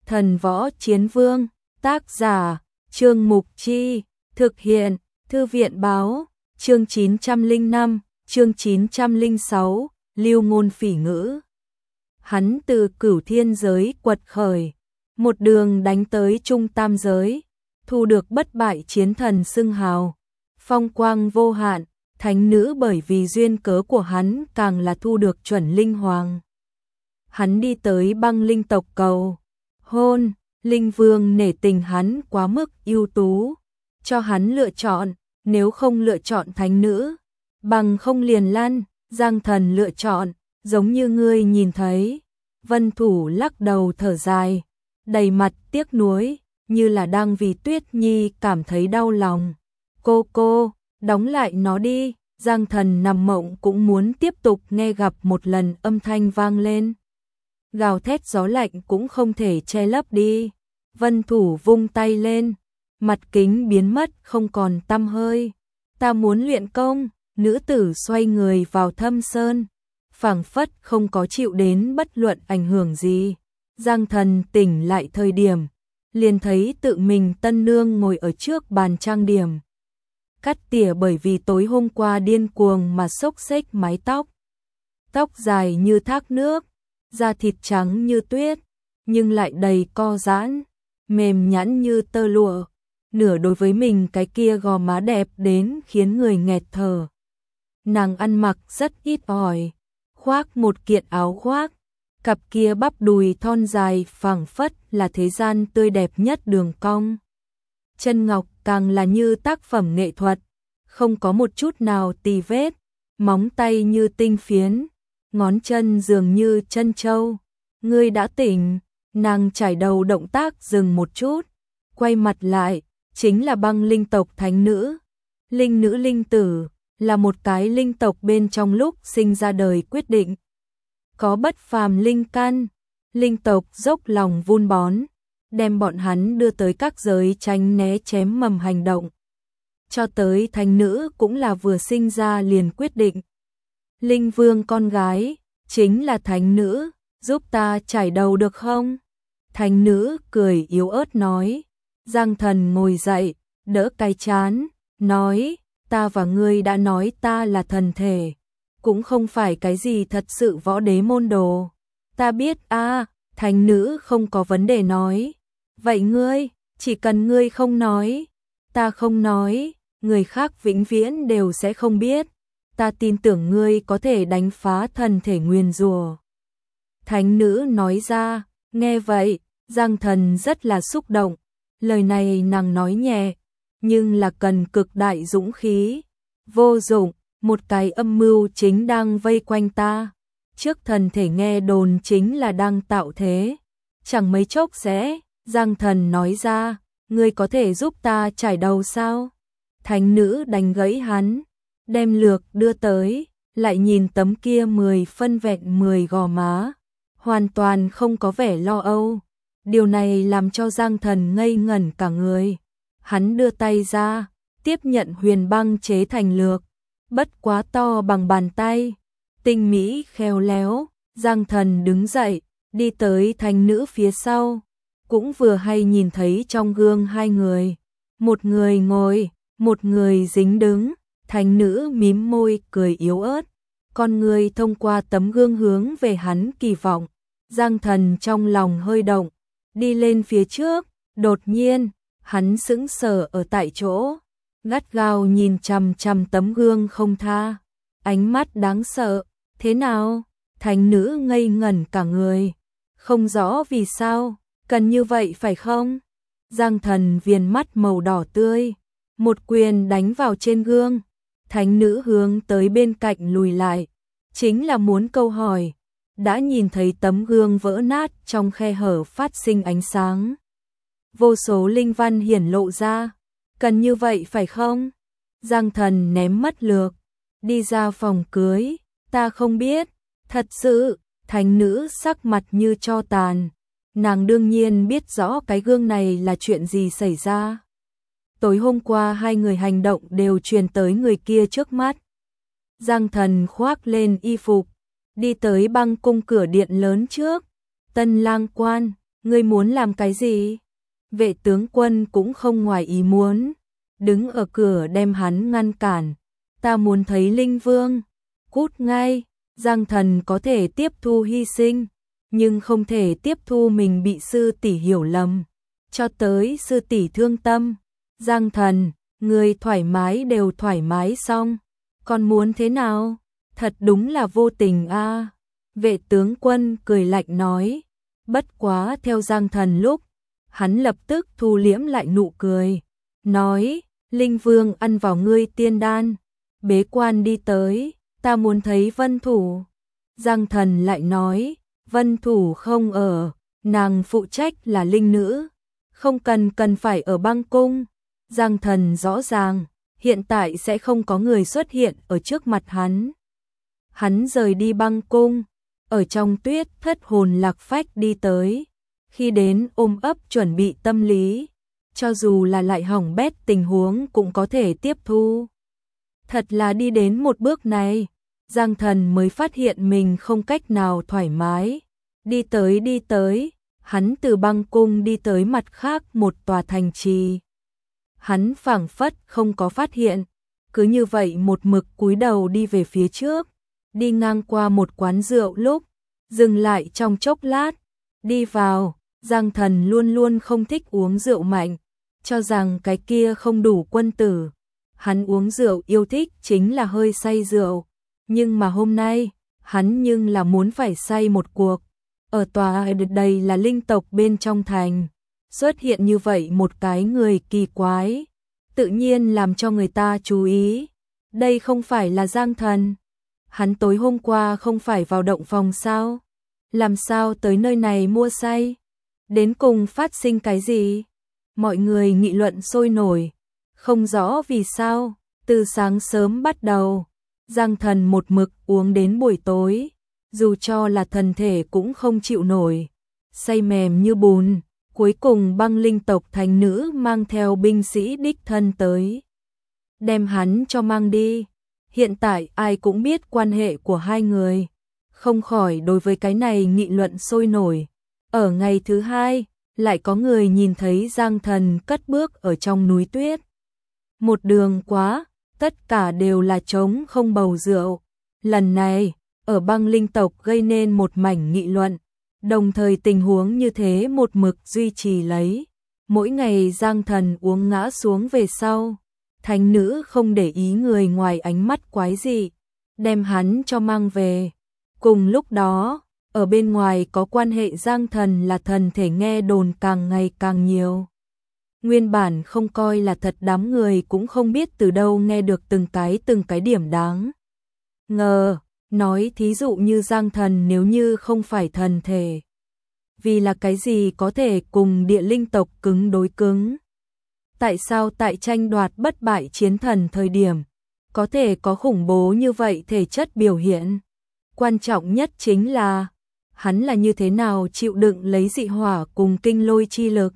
Thần Võ Chiến Vương, tác giả, Trương Mục Chi, thực hiện, Thư viện báo, chương 905, chương 906, Lưu Ngôn Phỉ Ngữ. Hắn từ Cửu Thiên giới quật khởi, một đường đánh tới Trung Tam giới, thu được bất bại chiến thần xưng hào, phong quang vô hạn, thánh nữ bởi vì duyên cớ của hắn càng là thu được chuẩn linh hoàng. Hắn đi tới băng linh tộc cầu hôn, linh vương nể tình hắn quá mức ưu tú, cho hắn lựa chọn, nếu không lựa chọn thánh nữ, bằng không liền lăn. Giang Thần lựa chọn, giống như ngươi nhìn thấy. Vân Thủ lắc đầu thở dài, đầy mặt tiếc nuối, như là đang vì Tuyết Nhi cảm thấy đau lòng. Cô, đóng lại nó đi. Giang Thần nằm mộng cũng muốn tiếp tục nghe gặp một lần âm thanh vang lên. Gào thét gió lạnh cũng không thể che lấp đi. Vân Thủ vung tay lên, mặt kính biến mất không còn tăm hơi. Ta muốn luyện công. Nữ tử xoay người vào thâm sơn, phảng phất không có chịu đến bất luận ảnh hưởng gì. Giang Thần tỉnh lại thời điểm, liền thấy tự mình tân nương ngồi ở trước bàn trang điểm. Cắt tỉa bởi vì tối hôm qua điên cuồng mà xốc xếch mái tóc. Tóc dài như thác nước, da thịt trắng như tuyết, nhưng lại đầy co giãn, mềm nhẵn như tơ lụa. Nửa đối với mình cái kia gò má đẹp đến khiến người nghẹt thở. Nàng ăn mặc rất ít ỏi, khoác một kiện áo khoác, cặp kia bắp đùi thon dài phảng phất là thế gian tươi đẹp nhất đường cong. Chân ngọc càng là như tác phẩm nghệ thuật, không có một chút nào tì vết, móng tay như tinh phiến, ngón chân dường như chân trâu. Ngươi đã tỉnh. Nàng chải đầu động tác dừng một chút, quay mặt lại, chính là băng linh tộc thánh nữ. Linh nữ linh tử là một cái linh tộc bên trong lúc sinh ra đời quyết định. Có bất phàm linh căn, linh tộc dốc lòng vun bón, đem bọn hắn đưa tới các giới tránh né chém mầm hành động. Cho tới thánh nữ cũng là vừa sinh ra liền quyết định. Linh vương con gái, chính là thánh nữ, giúp ta chải đầu được không? Thánh nữ cười yếu ớt nói. Giang Thần ngồi dậy, đỡ cái chán, nói, ta và ngươi đã nói ta là thần thể, cũng không phải cái gì thật sự võ đế môn đồ. Ta biết a. Thánh nữ không có vấn đề nói. Vậy ngươi, chỉ cần ngươi không nói, ta không nói, người khác vĩnh viễn đều sẽ không biết. Ta tin tưởng ngươi có thể đánh phá thần thể nguyền rủa. Thánh nữ nói ra. Nghe vậy, Giang Thần rất là xúc động. Lời này nàng nói nhẹ, nhưng là cần cực đại dũng khí. Vô dụng, một cái âm mưu chính đang vây quanh ta. Trước thần thể nghe đồn chính là đang tạo thế. Chẳng mấy chốc sẽ. Giang Thần nói ra, ngươi có thể giúp ta trải đầu sao? Thánh nữ đánh gãy hắn, đem lược đưa tới, lại nhìn tấm kia 10 phân vẹn 10 gò má, hoàn toàn không có vẻ lo âu. Điều này làm cho Giang Thần ngây ngẩn cả người. Hắn đưa tay ra, tiếp nhận huyền băng chế thành lược, bất quá to bằng bàn tay, tinh mỹ khéo léo. Giang Thần đứng dậy, đi tới thánh nữ phía sau, cũng vừa hay nhìn thấy trong gương hai người, một người ngồi, một người dính đứng. Thánh nữ mím môi cười yếu ớt, con người thông qua tấm gương hướng về hắn kỳ vọng. Giang Thần trong lòng hơi động, đi lên phía trước, đột nhiên, hắn sững sờ ở tại chỗ, gắt gao nhìn chằm chằm tấm gương không tha, ánh mắt đáng sợ. Thế nào? Thánh nữ ngây ngẩn cả người, không rõ vì sao, cần như vậy phải không? Giang Thần viền mắt màu đỏ tươi, một quyền đánh vào trên gương. Thánh nữ hướng tới bên cạnh lùi lại, chính là muốn câu hỏi. Đã nhìn thấy tấm gương vỡ nát, trong khe hở phát sinh ánh sáng. Vô số linh văn hiển lộ ra. Cần như vậy phải không? Giang Thần ném mất lược, đi ra phòng cưới. Ta không biết, thật sự. Thánh nữ sắc mặt như tro tàn. Nàng đương nhiên biết rõ cái gương này là chuyện gì xảy ra. Tối hôm qua hai người hành động đều truyền tới người kia trước mắt. Giang Thần khoác lên y phục, đi tới băng cung cửa điện lớn trước. Tân lang quan, Ngươi muốn làm cái gì? Vệ tướng quân cũng không ngoài ý muốn, đứng ở cửa đem hắn ngăn cản. Ta muốn thấy Linh Vương. Cút ngay. Giang Thần có thể tiếp thu hy sinh, nhưng không thể tiếp thu mình bị sư tỷ hiểu lầm, cho tới sư tỷ thương tâm. Giang Thần, người thoải mái đều thoải mái xong, còn muốn thế nào? Thật đúng là vô tình a. Vệ tướng quân cười lạnh nói, bất quá theo Giang Thần lúc, hắn lập tức thu liễm lại nụ cười, nói, Linh Vương ăn vào ngươi tiên đan, bế quan đi tới, ta muốn thấy Vân Thủ. Giang Thần lại nói, Vân Thủ không ở, nàng phụ trách là linh nữ, không cần phải ở băng cung. Giang Thần rõ ràng, hiện tại sẽ không có người xuất hiện ở trước mặt hắn. Hắn rời đi băng cung, ở trong tuyết thất hồn lạc phách đi tới. Khi đến ôm ấp chuẩn bị tâm lý, cho dù là lại hỏng bét tình huống cũng có thể tiếp thu. Thật là đi đến một bước này, Giang Thần mới phát hiện mình không cách nào thoải mái. Đi tới, hắn từ băng cung đi tới mặt khác một tòa thành trì. Hắn phảng phất không có phát hiện, cứ như vậy một mực cúi đầu đi về phía trước, đi ngang qua một quán rượu lúc, dừng lại trong chốc lát, đi vào. Giang Thần luôn luôn không thích uống rượu mạnh, cho rằng cái kia không đủ quân tử. Hắn uống rượu yêu thích chính là hơi say rượu, nhưng mà hôm nay, hắn nhưng là muốn phải say một cuộc. Ở tòa đây là linh tộc bên trong thành, xuất hiện như vậy một cái người kỳ quái, tự nhiên làm cho người ta chú ý. Đây không phải là Giang Thần. Hắn tối hôm qua không phải vào động phòng sao? Làm sao tới nơi này mua say? Đến cùng phát sinh cái gì? Mọi người nghị luận sôi nổi, không rõ vì sao, từ sáng sớm bắt đầu, Giang Thần một mực uống đến buổi tối, dù cho là thần thể cũng không chịu nổi, say mềm như bùn. Cuối cùng băng linh tộc thánh nữ mang theo binh sĩ đích thân tới, đem hắn cho mang đi. Hiện tại ai cũng biết quan hệ của hai người, không khỏi đối với cái này nghị luận sôi nổi. Ở ngày thứ hai, lại có người nhìn thấy Giang Thần cất bước ở trong núi tuyết. Một đường quá, tất cả đều là trống không bầu rượu. Lần này, ở băng linh tộc gây nên một mảnh nghị luận, đồng thời tình huống như thế một mực duy trì lấy. Mỗi ngày Giang Thần uống ngã xuống về sau, thánh nữ không để ý người ngoài ánh mắt quái dị, đem hắn cho mang về. Cùng lúc đó, ở bên ngoài có quan hệ Giang Thần là thần thể nghe đồn càng ngày càng nhiều. Nguyên bản không coi là thật đám người cũng không biết từ đâu nghe được từng cái điểm đáng ngờ. Nói thí dụ như Giang Thần nếu như không phải thần thể, vì là cái gì có thể cùng địa linh tộc cứng đối cứng? Tại sao tại tranh đoạt bất bại chiến thần thời điểm, có thể có khủng bố như vậy thể chất biểu hiện? Quan trọng nhất chính là, hắn là như thế nào chịu đựng lấy dị hỏa cùng kinh lôi chi lực?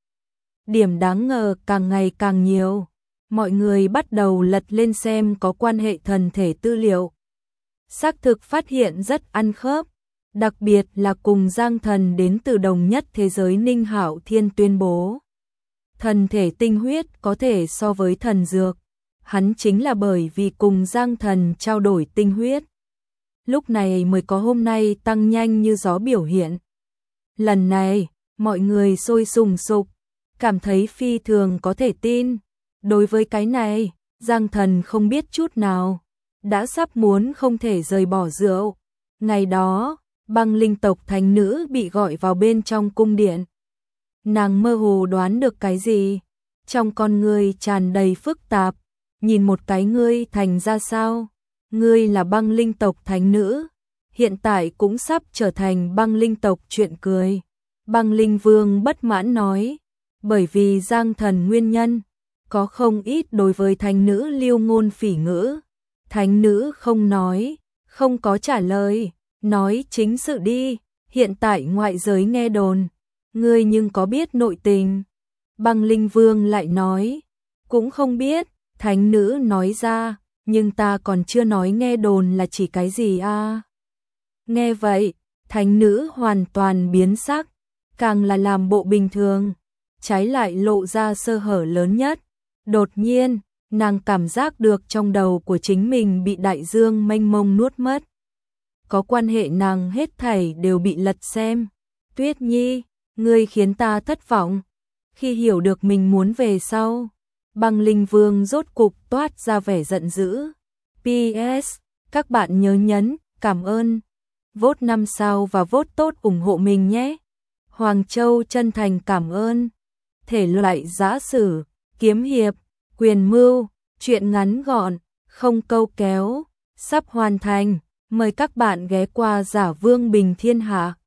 Điểm đáng ngờ càng ngày càng nhiều, mọi người bắt đầu lật lên xem có quan hệ thần thể tư liệu. Xác thực phát hiện rất ăn khớp, đặc biệt là cùng Giang Thần đến từ đồng nhất thế giới Ninh Hạo Thiên tuyên bố. Thần thể tinh huyết có thể so với thần dược, hắn chính là bởi vì cùng Giang Thần trao đổi tinh huyết. Lúc này mới có hôm nay tăng nhanh như gió biểu hiện. Lần này, mọi người sôi sùng sục, cảm thấy phi thường có thể tin. Đối với cái này, Giang Thần không biết chút nào, đã sắp muốn không thể rời bỏ rượu. Ngày đó, băng linh tộc thánh nữ bị gọi vào bên trong cung điện. Nàng mơ hồ đoán được cái gì, trong con ngươi tràn đầy phức tạp, nhìn một cái ngươi thành ra sao? Ngươi là băng linh tộc thánh nữ, hiện tại cũng sắp trở thành băng linh tộc chuyện cười. Băng linh vương bất mãn nói, bởi vì Giang Thần nguyên nhân, có không ít đối với thánh nữ lưu ngôn phỉ ngữ. Thánh nữ không nói, không có trả lời, nói chính sự đi, hiện tại ngoại giới nghe đồn, ngươi nhưng có biết nội tình? Băng linh vương lại nói, cũng không biết. Thánh nữ nói ra, nhưng ta còn chưa nói nghe đồn là chỉ cái gì a? Nghe vậy, thánh nữ hoàn toàn biến sắc, càng là làm bộ bình thường, trái lại lộ ra sơ hở lớn nhất. Đột nhiên, nàng cảm giác được trong đầu của chính mình bị đại dương mênh mông nuốt mất. Có quan hệ nàng hết thảy đều bị lật xem. Tuyết Nhi, ngươi khiến ta thất vọng. Khi hiểu được mình muốn về sau, Băng Linh Vương rốt cục toát ra vẻ giận dữ. PS, các bạn nhớ nhấn, cảm ơn. Vote 5 sao và vote tốt ủng hộ mình nhé. Hoàng Châu chân thành cảm ơn. Thể loại giã sử, kiếm hiệp, quyền mưu, truyện ngắn gọn, không câu kéo, sắp hoàn thành. Mời các bạn ghé qua Giả Vương Bình Thiên Hạ.